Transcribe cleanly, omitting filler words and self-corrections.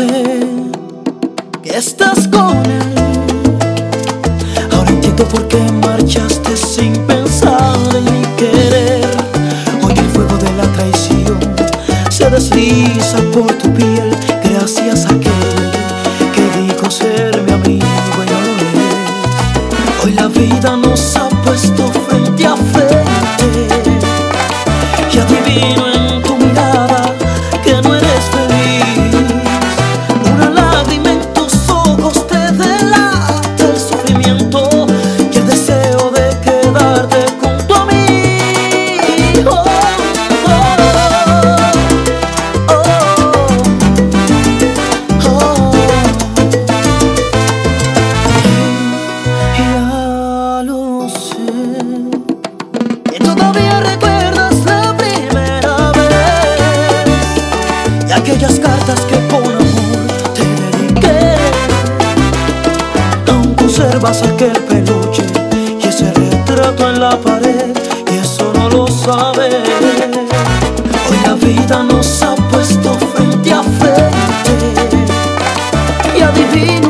sé que estás con él. Ahora entiendo por qué marchaste sin pensar en mi querer. Hoy el fuego de la traición se desliza por tu piel, gracias a aquel que dijo ser mi amigo y no lo es. Hoy la vida nos ha puesto frente a frente y adivino en tu mirada que no eres feliz. Una lágrima en tus ojos te delata el sufrimiento y el deseo de quedarte junto a mí. Oh, oh, oh, oh, oh. Ya lo sé, que todavía recuerdas la primera vez y aquellas cartas que con amor te dediqué. Aún conservas aquel peluche y ese retrato en la pared, y eso no lo sabes. Hoy la vida nos ha puesto frente a frente y adivina